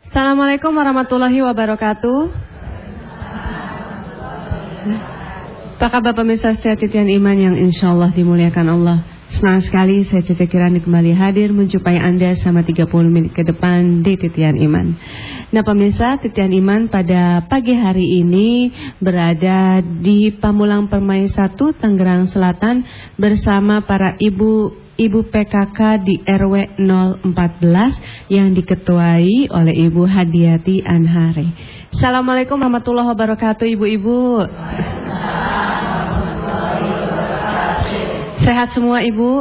Assalamualaikum warahmatullahi wabarakatuh. Apa kabar pemirsa setia titian iman yang insya Allah dimuliakan Allah. Senang sekali saya Cici Kirani kembali hadir menjumpai Anda selama 30 menit ke depan di Titian Iman. Nah pemirsa, Titian Iman pada pagi hari ini berada di Pamulang Permai 1, Tangerang Selatan bersama para ibu PKK di RW 014 yang diketuai oleh Ibu Hadiati Anhari. Assalamualaikum warahmatullahi wabarakatuh ibu-ibu. Sehat semua ibu?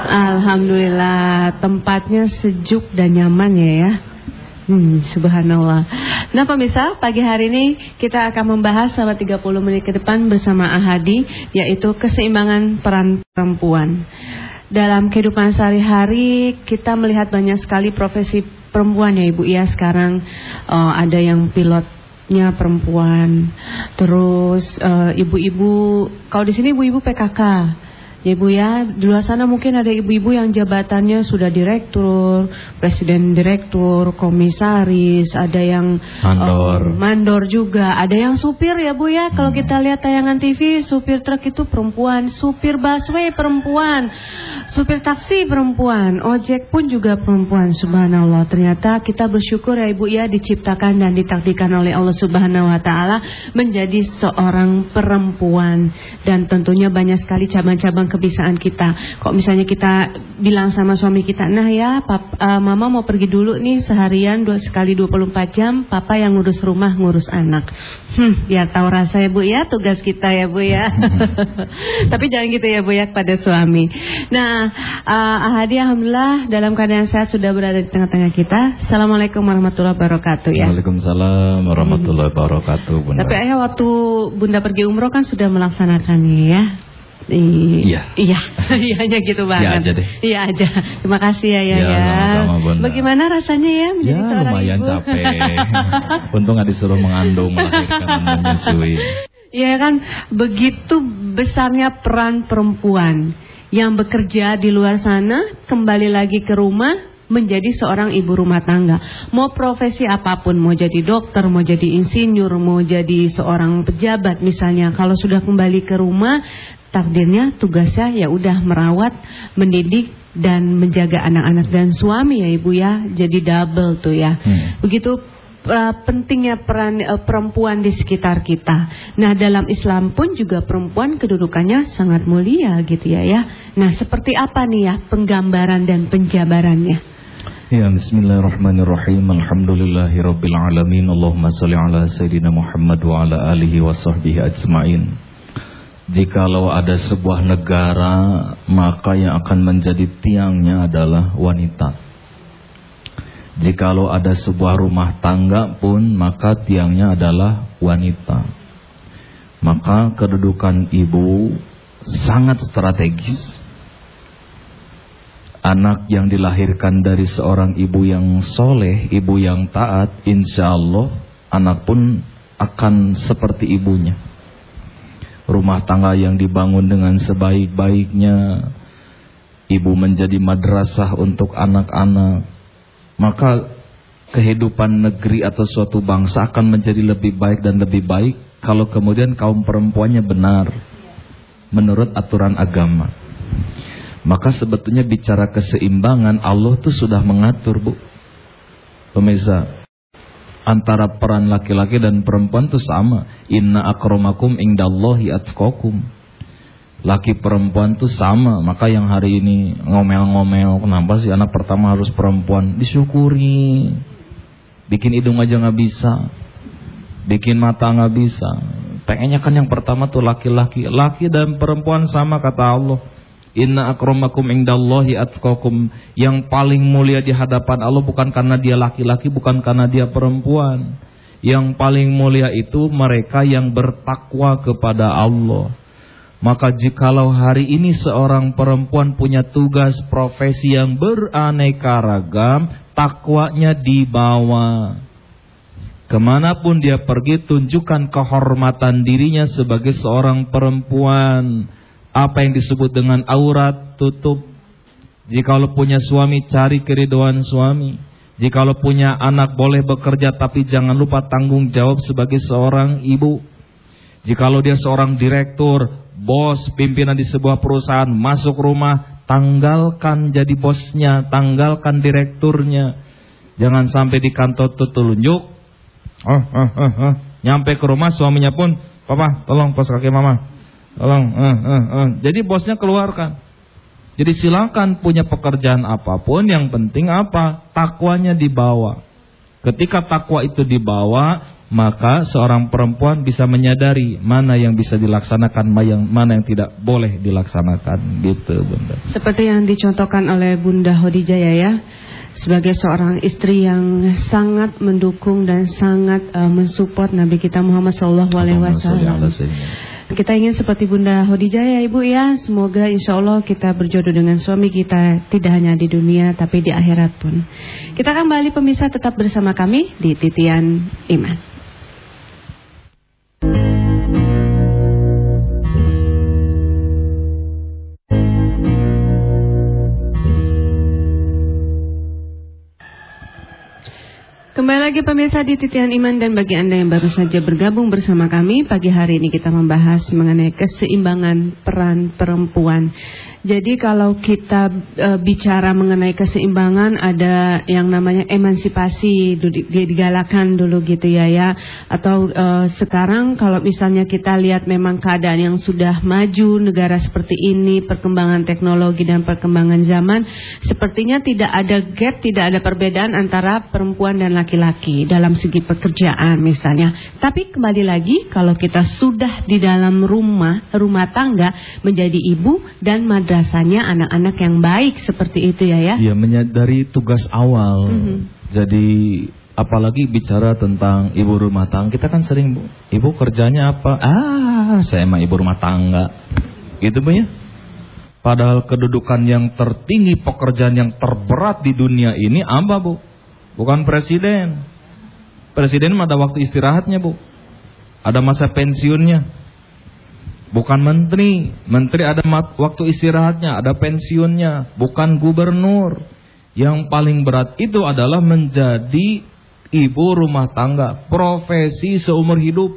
Alhamdulillah, tempatnya sejuk dan nyaman ya. Subhanallah. Nah pemirsa, pagi hari ini kita akan membahas selama 30 menit ke depan bersama Ahadi, yaitu keseimbangan peran perempuan. Dalam kehidupan sehari-hari kita melihat banyak sekali profesi perempuan ya ibu ya. Sekarang ada yang pilotnya perempuan. Terus ibu-ibu, kalau di sini ibu-ibu PKK. Ya ibu ya, di luar sana mungkin ada ibu-ibu yang jabatannya sudah direktur, presiden direktur, komisaris, ada yang mandor juga, ada yang supir ya bu ya. Kalau kita lihat tayangan TV, supir truk itu perempuan, supir busway perempuan, supir taksi perempuan, ojek pun juga perempuan. Subhanallah, ternyata kita bersyukur ya ibu ya, diciptakan dan ditakdirkan oleh Allah Subhanahu Wa Taala menjadi seorang perempuan. Dan tentunya banyak sekali cabang-cabang kebiasaan kita. Kok misalnya kita bilang sama suami kita, nah ya mama mau pergi dulu nih seharian sekali 24 jam, papa yang ngurus rumah, ngurus anak. Biar tahu rasa ya bu ya, tugas kita ya bu ya. Tapi jangan gitu ya bu ya pada suami. Nah Ahadi alhamdulillah dalam keadaan sehat sudah berada di tengah-tengah kita. Assalamualaikum warahmatullahi wabarakatuh ya. Waalaikumsalam warahmatullahi wabarakatuh bunda. Tapi ayah waktu bunda pergi umroh kan sudah melaksanakannya ya. Iya, hanya gitu banget. Iya aja deh. Iya aja. Terima kasih ya. Sama-sama, bagaimana rasanya ya menjadi seorang lumayan ibu? Capek. Untung nggak disuruh mengandung, melahirkan dan menyusui. Iya kan, begitu besarnya peran perempuan yang bekerja di luar sana, kembali lagi ke rumah menjadi seorang ibu rumah tangga. Mau profesi apapun, mau jadi dokter, mau jadi insinyur, mau jadi seorang pejabat misalnya, kalau sudah kembali ke rumah, takdirnya tugasnya ya udah merawat, mendidik dan menjaga anak-anak dan suami ya ibu ya. Jadi double tuh ya. Begitu pentingnya peran perempuan di sekitar kita. Nah dalam Islam pun juga perempuan kedudukannya sangat mulia gitu ya. Nah seperti apa nih ya penggambaran dan penjabarannya? Ya, bismillahirrahmanirrahim. Alhamdulillahirabbil alamin. Allahumma shalli ala sayidina Muhammad wa ala alihi wa sahbihi ajmain. Jikalau ada sebuah negara, maka yang akan menjadi tiangnya adalah wanita. Jikalau ada sebuah rumah tangga pun, maka tiangnya adalah wanita. Maka kedudukan ibu sangat strategis. Anak yang dilahirkan dari seorang ibu yang soleh, ibu yang taat, insya Allah anak pun akan seperti ibunya. Rumah tangga yang dibangun dengan sebaik-baiknya, ibu menjadi madrasah untuk anak-anak, maka kehidupan negeri atau suatu bangsa akan menjadi lebih baik dan lebih baik kalau kemudian kaum perempuannya benar menurut aturan agama. Maka sebetulnya bicara keseimbangan, Allah tuh sudah mengatur bu. Pemirsa, antara peran laki-laki dan perempuan tuh sama. Inna akramakum indallahi atqakum. Laki perempuan tuh sama. Maka yang hari ini ngomel-ngomel, kenapa sih anak pertama harus perempuan? Disyukuri. Bikin hidung aja gak bisa, bikin mata gak bisa. Pengennya kan yang pertama tuh laki-laki. Laki dan perempuan sama kata Allah. Inna akramakum indallahi atqakum. Yang paling mulia di hadapan Allah bukan karena dia laki-laki, bukan karena dia perempuan. Yang paling mulia itu mereka yang bertakwa kepada Allah. Maka jikalau hari ini seorang perempuan punya tugas profesi yang beraneka ragam, takwanya dibawa. Kemanapun dia pergi, tunjukkan kehormatan dirinya sebagai seorang perempuan. Apa yang disebut dengan aurat, tutup. Jikalau punya suami, cari keridhaan suami. Jikalau punya anak boleh bekerja, tapi jangan lupa tanggung jawab sebagai seorang ibu. Jikalau dia seorang direktur, bos, pimpinan di sebuah perusahaan, masuk rumah, tanggalkan jadi bosnya, tanggalkan direkturnya. Jangan sampai di kantor telunjuk. Nyampe ke rumah suaminya pun, papa tolong pos kaki mama, tolong. Jadi bosnya keluarkan. Jadi silakan punya pekerjaan apapun, yang penting apa? Takwanya dibawa. Ketika takwa itu dibawa, maka seorang perempuan bisa menyadari mana yang bisa dilaksanakan, mana yang tidak boleh dilaksanakan, gitu Bunda. Seperti yang dicontohkan oleh Bunda Khadijah ya, sebagai seorang istri yang sangat mendukung dan sangat mensupport Nabi kita Muhammad SAW. Kita ingin seperti Bunda Khadijah ya Ibu ya. Semoga insya Allah kita berjodoh dengan suami kita, tidak hanya di dunia tapi di akhirat pun. Kita kembali pemirsa, tetap bersama kami di Titian Iman. Kembali lagi pemirsa di Titian Iman, dan bagi Anda yang baru saja bergabung bersama kami, pagi hari ini kita membahas mengenai keseimbangan peran perempuan. Jadi kalau kita bicara mengenai keseimbangan, ada yang namanya emansipasi, digalakan dulu gitu ya. Atau sekarang kalau misalnya kita lihat memang keadaan yang sudah maju, negara seperti ini, perkembangan teknologi dan perkembangan zaman, sepertinya tidak ada gap, tidak ada perbedaan antara perempuan dan laki-laki dalam segi pekerjaan misalnya. Tapi kembali lagi, kalau kita sudah di dalam rumah tangga, menjadi ibu dan madrasahnya anak-anak yang baik seperti itu ya. Iya, menyadari tugas awal. Jadi apalagi bicara tentang ibu rumah tangga, kita kan sering, Bu, ibu kerjanya apa? Saya mah ibu rumah tangga. Gitu Bu ya. Padahal kedudukan yang tertinggi, pekerjaan yang terberat di dunia ini apa Bu? Bukan presiden. Presiden ada waktu istirahatnya Bu. Ada masa pensiunnya. Bukan menteri. Menteri ada waktu istirahatnya, ada pensiunnya. Bukan gubernur. Yang paling berat itu adalah menjadi ibu rumah tangga. Profesi seumur hidup.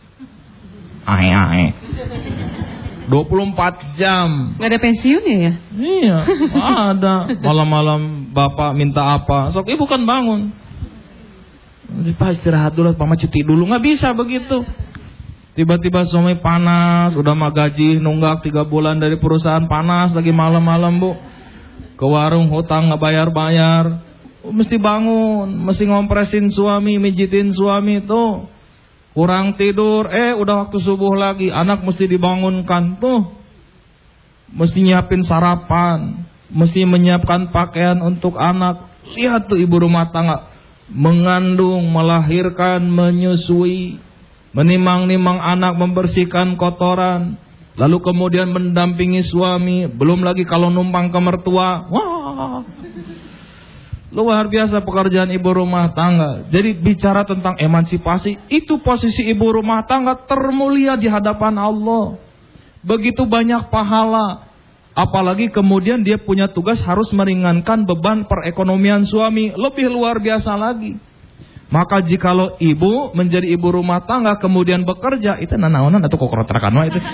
24 jam. Gak ada pensiunnya ya? Iya, ada. Malam-malam bapak minta apa, sok ibu kan bangun. Pak istirahat dulu, mama cuti dulu. Gak bisa begitu. Tiba-tiba suami panas, udah mah gaji nunggak 3 bulan dari perusahaan, panas lagi malam-malam Bu. Ke warung hutang gak bayar-bayar. Mesti bangun, mesti ngompresin suami, mijitin suami tuh. Kurang tidur, udah waktu subuh lagi, anak mesti dibangunkan tuh. Mesti nyiapin sarapan, mesti menyiapkan pakaian untuk anak. Lihat tuh ibu rumah tangga, mengandung, melahirkan, menyusui, menimang-nimang anak, membersihkan kotoran, lalu kemudian mendampingi suami, belum lagi kalau numpang ke mertua. Wah, luar biasa pekerjaan ibu rumah tangga. Jadi bicara tentang emansipasi, itu posisi ibu rumah tangga termulia di hadapan Allah. Begitu banyak pahala. Apalagi kemudian dia punya tugas harus meringankan beban perekonomian suami. Lebih luar biasa lagi. Maka jikalau ibu menjadi ibu rumah tangga kemudian bekerja, itu nanaonan atau kokrotrakan itu.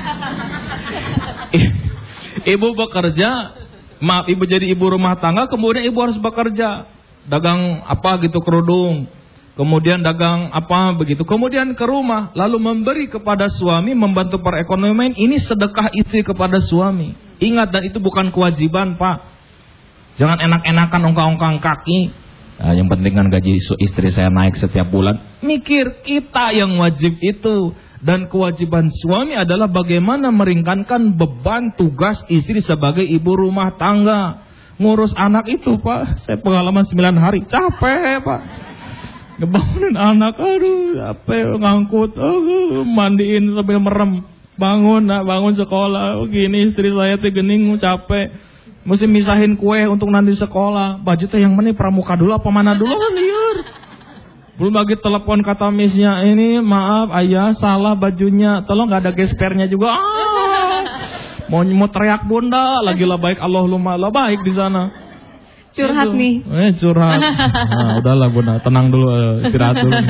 Ibu bekerja, maaf, ibu jadi ibu rumah tangga, kemudian ibu harus bekerja. Dagang apa gitu, kerudung. Kemudian dagang apa begitu. Kemudian ke rumah, lalu memberi kepada suami, membantu perekonomian. Ini sedekah istri kepada suami. Ingat, dan itu bukan kewajiban Pak. Jangan enak-enakan ongkang-ongkang kaki. Nah, yang penting kan gaji istri saya naik setiap bulan. Mikir, kita yang wajib itu. Dan kewajiban suami adalah bagaimana meringankan beban tugas istri sebagai ibu rumah tangga. Ngurus anak itu Pak, saya pengalaman 9 hari, capek Pak. Ngebangunin anak, aduh capek, ngangkut, mandiin sambil merem. Bangun sekolah, gini istri saya teh gening, capek. Mesti misahin kue untuk nanti sekolah. Baju teh yang mana, pramuka dulu apa mana dulu kan liur. Belum lagi telepon kata misnya, ini maaf ayah salah bajunya, tolong gak ada gespernya juga. Mau teriak bunda, lagi lah baik Allahumma lah baik di sana. Curhat nih. Curhat. Nah, udahlah Bunda, tenang dulu, istirahat dulu.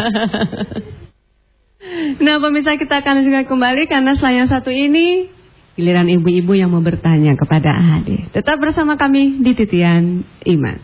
Nah pemirsa, kita akan juga kembali karena setelah yang satu ini giliran ibu-ibu yang mau bertanya kepada Ahadi. Tetap bersama kami di Titian Iman.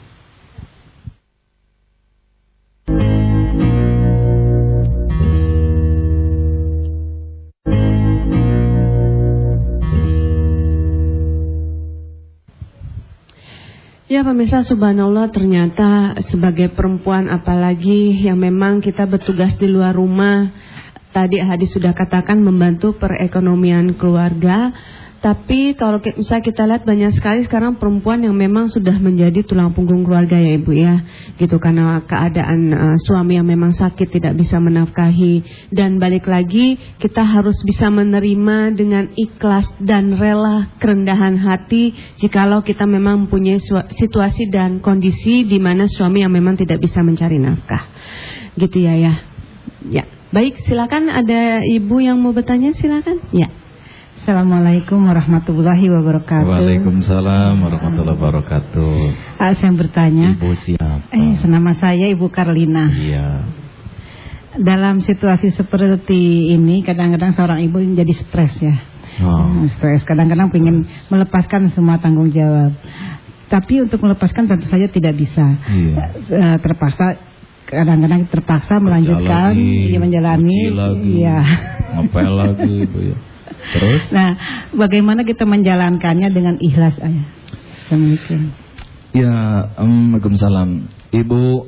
Ya pemirsa, subhanallah, ternyata sebagai perempuan apalagi yang memang kita bertugas di luar rumah, tadi Ahadi sudah katakan membantu perekonomian keluarga. Tapi kalau misalnya kita lihat banyak sekali sekarang perempuan yang memang sudah menjadi tulang punggung keluarga ya Ibu ya. Gitu, karena keadaan suami yang memang sakit tidak bisa menafkahi. Dan balik lagi kita harus bisa menerima dengan ikhlas dan rela, kerendahan hati jikalau kita memang mempunyai situasi dan kondisi di mana suami yang memang tidak bisa mencari nafkah. Gitu ya. Ya. Baik, silakan, ada ibu yang mau bertanya, silakan. Ya. Assalamualaikum warahmatullahi wabarakatuh. Waalaikumsalam warahmatullahi wabarakatuh. Saya bertanya. Ibu siapa? Nama saya Ibu Karlina. Iya. Dalam situasi seperti ini, kadang-kadang seorang ibu menjadi stres ya. Stres, kadang-kadang ingin melepaskan semua tanggung jawab. Tapi untuk melepaskan tentu saja tidak bisa. Iya. Kadang-kadang terpaksa melanjutkan, menjalani. Iya. Ngepel lagi Ibu ya. Terus? Nah, bagaimana kita menjalankannya dengan ikhlas, Ayah? Assalamualaikum. Ya, Waalaikumsalam. Ibu,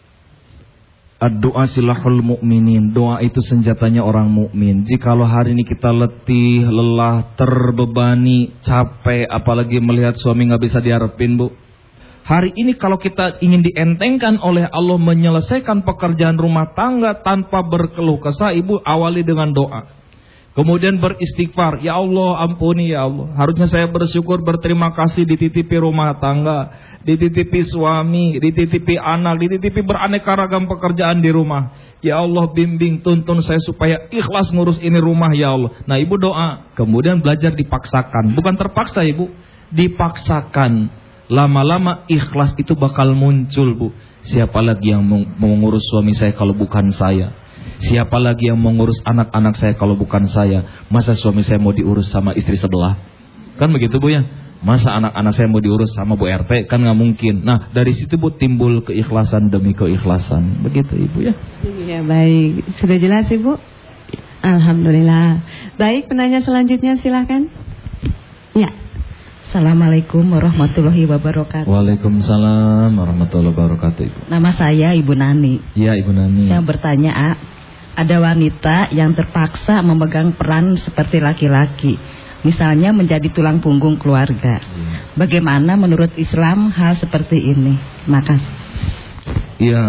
doa silahul mukminin. Doa itu senjatanya orang mukmin. Jikalau hari ini kita letih, lelah, terbebani, capek, apalagi melihat suami nggak bisa diharapin, Bu. Hari ini kalau kita ingin dientengkan oleh Allah menyelesaikan pekerjaan rumah tangga tanpa berkeluh kesah, Ibu awali dengan doa. Kemudian beristighfar, ya Allah ampuni ya Allah. Harusnya saya bersyukur, berterima kasih dititipi rumah tangga, dititipi suami, dititipi anak, dititipi beraneka ragam pekerjaan di rumah. Ya Allah bimbing, tuntun saya supaya ikhlas ngurus ini rumah ya Allah. Nah Ibu doa, kemudian belajar dipaksakan. Bukan terpaksa Ibu, dipaksakan. Lama-lama ikhlas itu bakal muncul Bu. Siapa lagi yang mengurus suami saya kalau bukan saya? Siapa lagi yang mengurus anak-anak saya kalau bukan saya? Masa suami saya mau diurus sama istri sebelah? Kan begitu Bu ya? Masa anak-anak saya mau diurus sama Bu RT? Kan gak mungkin. Nah dari situ Bu timbul keikhlasan demi keikhlasan. Begitu Ibu ya? Iya baik. Sudah jelas Ibu? Alhamdulillah. Baik, penanya selanjutnya silakan. Ya. Assalamualaikum warahmatullahi wabarakatuh. Waalaikumsalam warahmatullahi wabarakatuh Ibu. Nama saya Ibu Nani. Iya Ibu Nani. Saya bertanya, ada wanita yang terpaksa memegang peran seperti laki-laki, misalnya menjadi tulang punggung keluarga. Bagaimana menurut Islam hal seperti ini? Makasih. Iya,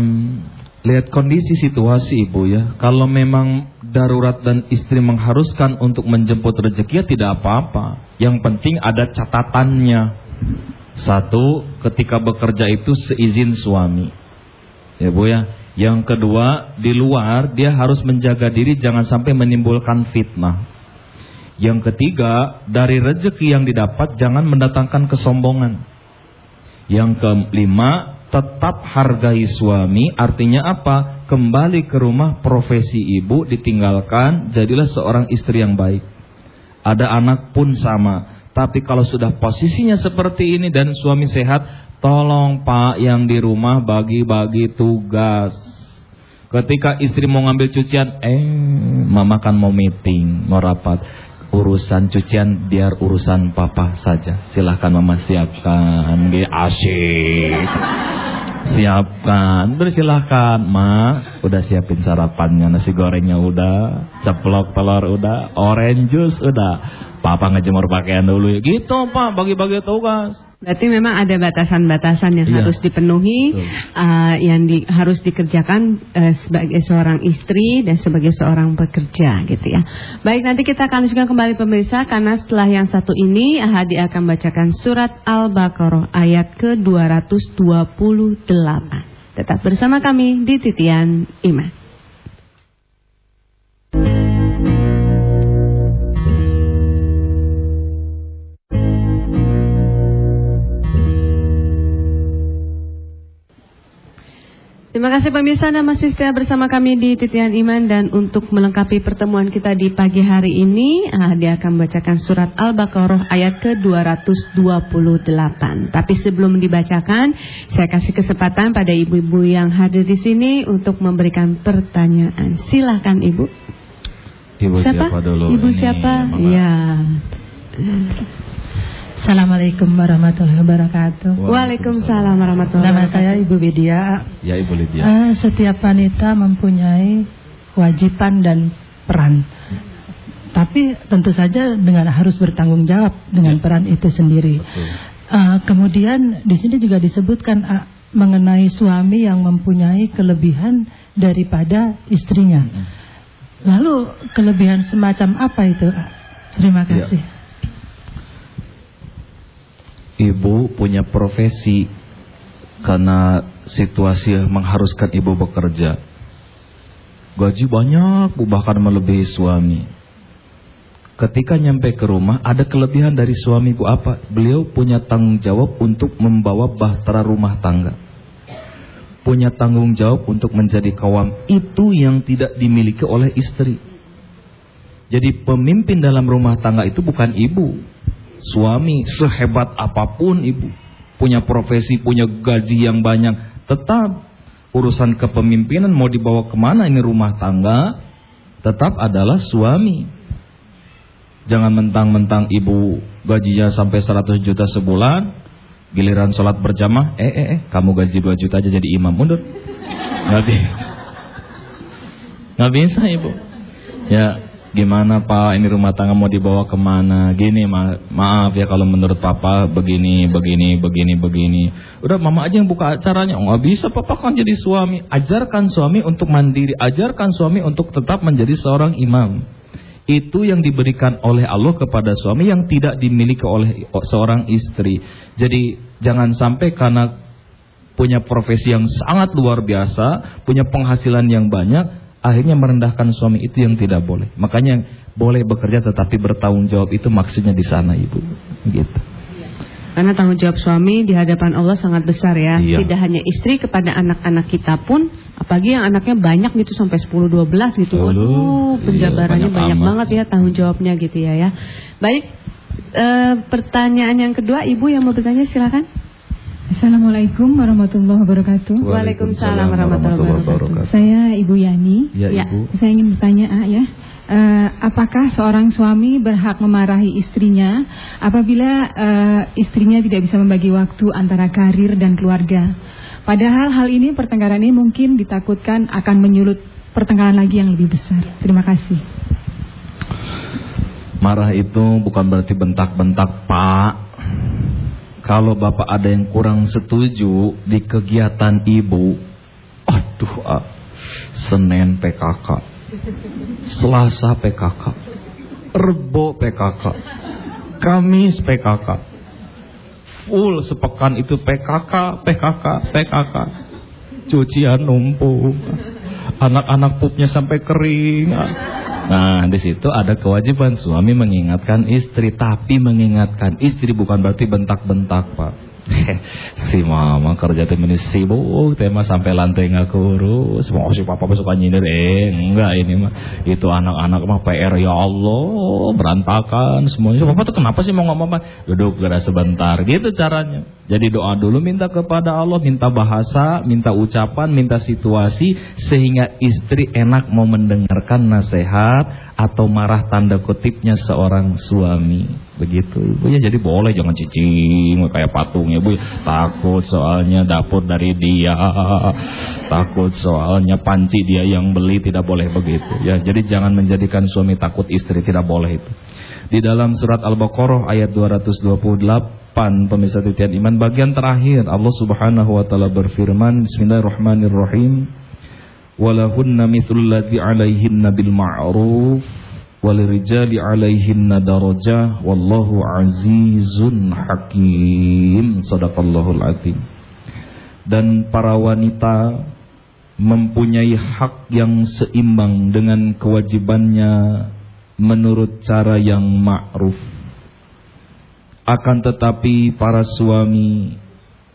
lihat kondisi situasi Ibu ya. Kalau memang darurat dan istri mengharuskan untuk menjemput rezeki ya tidak apa-apa. Yang penting ada catatannya. Satu, ketika bekerja itu seizin suami. Ya Bu ya. Yang kedua, di luar dia harus menjaga diri jangan sampai menimbulkan fitnah. Yang ketiga, dari rezeki yang didapat jangan mendatangkan kesombongan. Yang kelima, tetap hargai suami. Artinya apa? Kembali ke rumah, profesi ibu ditinggalkan, jadilah seorang istri yang baik. Ada anak pun sama. Tapi kalau sudah posisinya seperti ini dan suami sehat, tolong Pak yang di rumah bagi-bagi tugas. Ketika istri mau ngambil cucian, mama kan mau meeting, mau rapat. Urusan cucian biar urusan papa saja. Silahkan mama siapkan. Asyik. Siapkan. Terus silahkan Ma, udah siapin sarapannya. Nasi gorengnya udah, ceplok telur udah, orange juice udah. Papa ngejemur pakaian dulu. Gitu Pak, bagi-bagi tugas. Berarti memang ada batasan-batasan yang harus dipenuhi, yang harus dikerjakan sebagai seorang istri dan sebagai seorang pekerja gitu ya. Baik, nanti kita akan lanjutkan kembali pemirsa, karena setelah yang satu ini Ahadi akan bacakan surat Al-Baqarah ayat ke-228. Tetap bersama kami di Titian Iman. Terima kasih pemirsa, Anda masih setia bersama kami di Titian Iman. Dan untuk melengkapi pertemuan kita di pagi hari ini, dia akan membacakan surat Al-Baqarah ayat ke-228. Tapi sebelum dibacakan, saya kasih kesempatan pada ibu-ibu yang hadir di sini untuk memberikan pertanyaan. Silakan Ibu. Ibu siapa dulu? Ibu siapa? Ya. Assalamualaikum warahmatullahi wabarakatuh. Waalaikumsalam warahmatullahi Nama wabarakatuh. saya Ibu Widya. Ya, Ibu Widya. Setiap wanita mempunyai kewajiban dan peran. Tapi tentu saja dengan harus bertanggung jawab dengan peran itu sendiri. Kemudian di sini juga disebutkan mengenai suami yang mempunyai kelebihan daripada istrinya. Lalu kelebihan semacam apa itu? Terima kasih. Ibu punya profesi karena situasi mengharuskan ibu bekerja. Gaji banyak, bahkan melebihi suami. Ketika nyampe ke rumah, ada kelebihan dari suami ibu apa? Beliau punya tanggung jawab untuk membawa bahtera rumah tangga. Punya tanggung jawab untuk menjadi kawam. Itu yang tidak dimiliki oleh istri. Jadi pemimpin dalam rumah tangga itu bukan ibu. Suami sehebat apapun ibu, punya profesi, punya gaji yang banyak, tetap urusan kepemimpinan mau dibawa kemana ini rumah tangga, tetap adalah suami. Jangan mentang-mentang ibu gajinya sampai 100 juta sebulan, giliran sholat berjamaah, kamu gaji 2 juta aja jadi imam, mundur. Nggak bisa ibu. Ya. Gimana Pak, ini rumah tangga mau dibawa kemana? Gini, maaf ya kalau menurut Papa begini. Udah mama aja yang buka acaranya. Nggak bisa, Papa kan jadi suami. Ajarkan suami untuk mandiri. Ajarkan suami untuk tetap menjadi seorang imam. Itu yang diberikan oleh Allah kepada suami yang tidak dimiliki oleh seorang istri. Jadi jangan sampai karena punya profesi yang sangat luar biasa, punya penghasilan yang banyak, akhirnya merendahkan suami. Itu yang tidak boleh. Makanya boleh bekerja tetapi bertanggung jawab, itu maksudnya di sana ibu. Gitu. Karena tanggung jawab suami di hadapan Allah sangat besar ya. Iya. Tidak hanya istri, kepada anak-anak kita pun, apalagi yang anaknya banyak gitu sampai 10-12 gitu. Waduh, penjabarannya banyak banget ya, tanggung jawabnya gitu ya. Baik, pertanyaan yang kedua, ibu yang mau bertanya silakan. Assalamualaikum warahmatullahi wabarakatuh. Waalaikumsalam warahmatullahi wabarakatuh. Saya Ibu Yani. Ya, Ibu. Saya ingin bertanya apakah seorang suami berhak memarahi istrinya apabila istrinya tidak bisa membagi waktu antara karir dan keluarga? Padahal hal ini, pertengkaran ini mungkin ditakutkan akan menyulut pertengkaran lagi yang lebih besar. Terima kasih. Marah itu bukan berarti bentak-bentak, Pak. Kalau bapak ada yang kurang setuju di kegiatan ibu, Senin PKK, Selasa PKK, Rebo PKK, Kamis PKK, full sepekan itu PKK, cucian numpuk, anak-anak pupnya sampai kering. Nah, di situ ada kewajiban suami mengingatkan istri, tapi mengingatkan istri bukan berarti bentak-bentak, Pak. Si mama kerja temen sibuk, tema sampai lantai nggak kurus. Mau si papa suka nyindir, enggak ini mah. Itu anak-anak mah PR, ya Allah, berantakan semuanya. Papa tuh kenapa sih mau ngomong apa? Duduk gerak sebentar, gitu caranya. Jadi doa dulu, minta kepada Allah, minta bahasa, minta ucapan, minta situasi, sehingga istri enak mau mendengarkan nasihat atau marah tanda kutipnya seorang suami. Begitu ibu ya, jadi boleh, jangan cicing kayak patung ya bu. Takut soalnya dapur dari dia, takut soalnya panci dia yang beli, tidak boleh begitu ya. Jadi jangan menjadikan suami takut istri, tidak boleh itu. Di dalam surat Al-Baqarah ayat 228, pemirsa Titian Iman, bagian terakhir Allah Subhanahu wa taala berfirman, Bismillahirrahmanirrahim, walahunna mithlul ladzi 'alaihinna bil ma'ruf walirijali 'alaihinna darajah wallahu 'azizun hakim. Shadaqallahul azim. Dan para wanita mempunyai hak yang seimbang dengan kewajibannya menurut cara yang ma'ruf. Akan tetapi para suami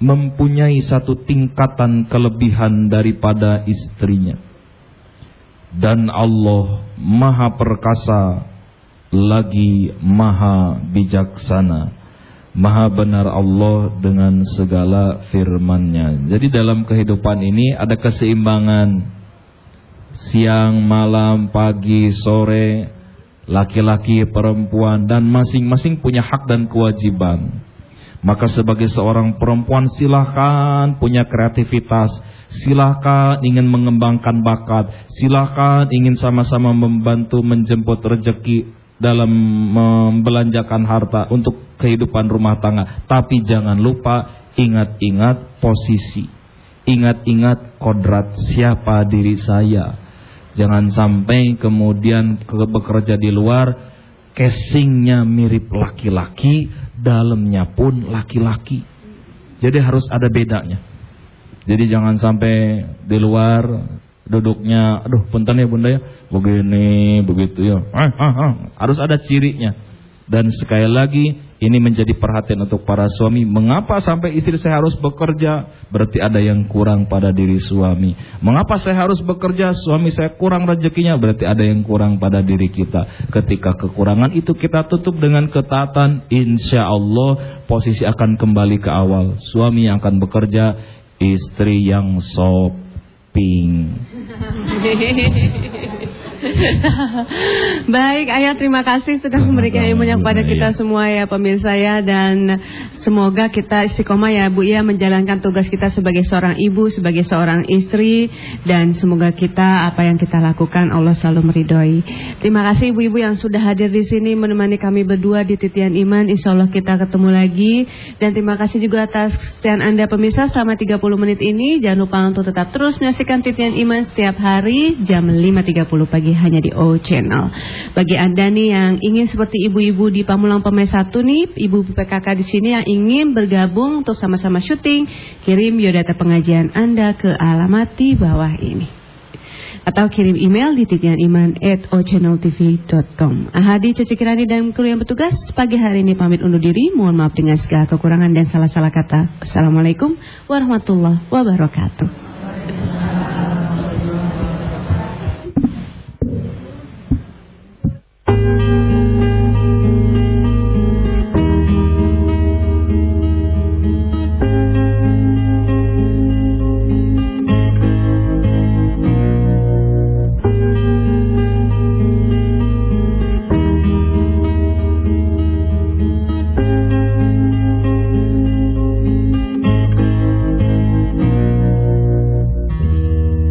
mempunyai satu tingkatan kelebihan daripada istrinya. Dan Allah Maha Perkasa lagi Maha Bijaksana. Maha benar Allah dengan segala firman-Nya. Jadi dalam kehidupan ini ada keseimbangan. Siang, malam, pagi, sore, laki-laki, perempuan, dan masing-masing punya hak dan kewajiban. Maka sebagai seorang perempuan silahkan punya kreativitas, silahkan ingin mengembangkan bakat, silahkan ingin sama-sama membantu menjemput rezeki dalam membelanjakan harta untuk kehidupan rumah tangga. Tapi jangan lupa ingat-ingat posisi, ingat-ingat kodrat siapa diri saya. Jangan sampai kemudian bekerja di luar, casingnya mirip laki-laki, dalamnya pun laki-laki. Jadi harus ada bedanya. Jadi jangan sampai di luar duduknya, aduh punten ya bunda ya, begini, begitu ya. Harus ada cirinya. Dan sekali lagi, ini menjadi perhatian untuk para suami. Mengapa sampai istri saya harus bekerja? Berarti ada yang kurang pada diri suami. Mengapa saya harus bekerja? Suami saya kurang rezekinya. Berarti ada yang kurang pada diri kita. Ketika kekurangan itu kita tutup dengan ketaatan, insya Allah posisi akan kembali ke awal. Suami yang akan bekerja, istri yang shopping. Baik, Ayah, terima kasih sudah memberikan ilmunya kepada kita semua ya pemirsa ya. Dan semoga kita istiqomah ya Bu ya, menjalankan tugas kita sebagai seorang ibu, sebagai seorang istri. Dan semoga kita, apa yang kita lakukan, Allah selalu meridhoi. Terima kasih ibu-ibu yang sudah hadir di sini menemani kami berdua di Titian Iman. Insya Allah kita ketemu lagi. Dan terima kasih juga atas kesetiaan Anda pemirsa selama 30 menit ini. Jangan lupa untuk tetap terus menyaksikan Titian Iman setiap hari jam 5.30 pagi hanya di O Channel. Bagi Anda nih yang ingin seperti ibu-ibu di Pamulang Pemai 1 nih, ibu PKK di sini yang ingin bergabung untuk sama-sama syuting, kirim biodata pengajian Anda ke alamat di bawah ini. Atau kirim email di titianiman@ochanneltv.com. Ahadi, Cici Kirani dan kru yang bertugas pagi hari ini pamit undur diri. Mohon maaf dengan segala kekurangan dan salah-salah kata. Assalamualaikum warahmatullahi wabarakatuh.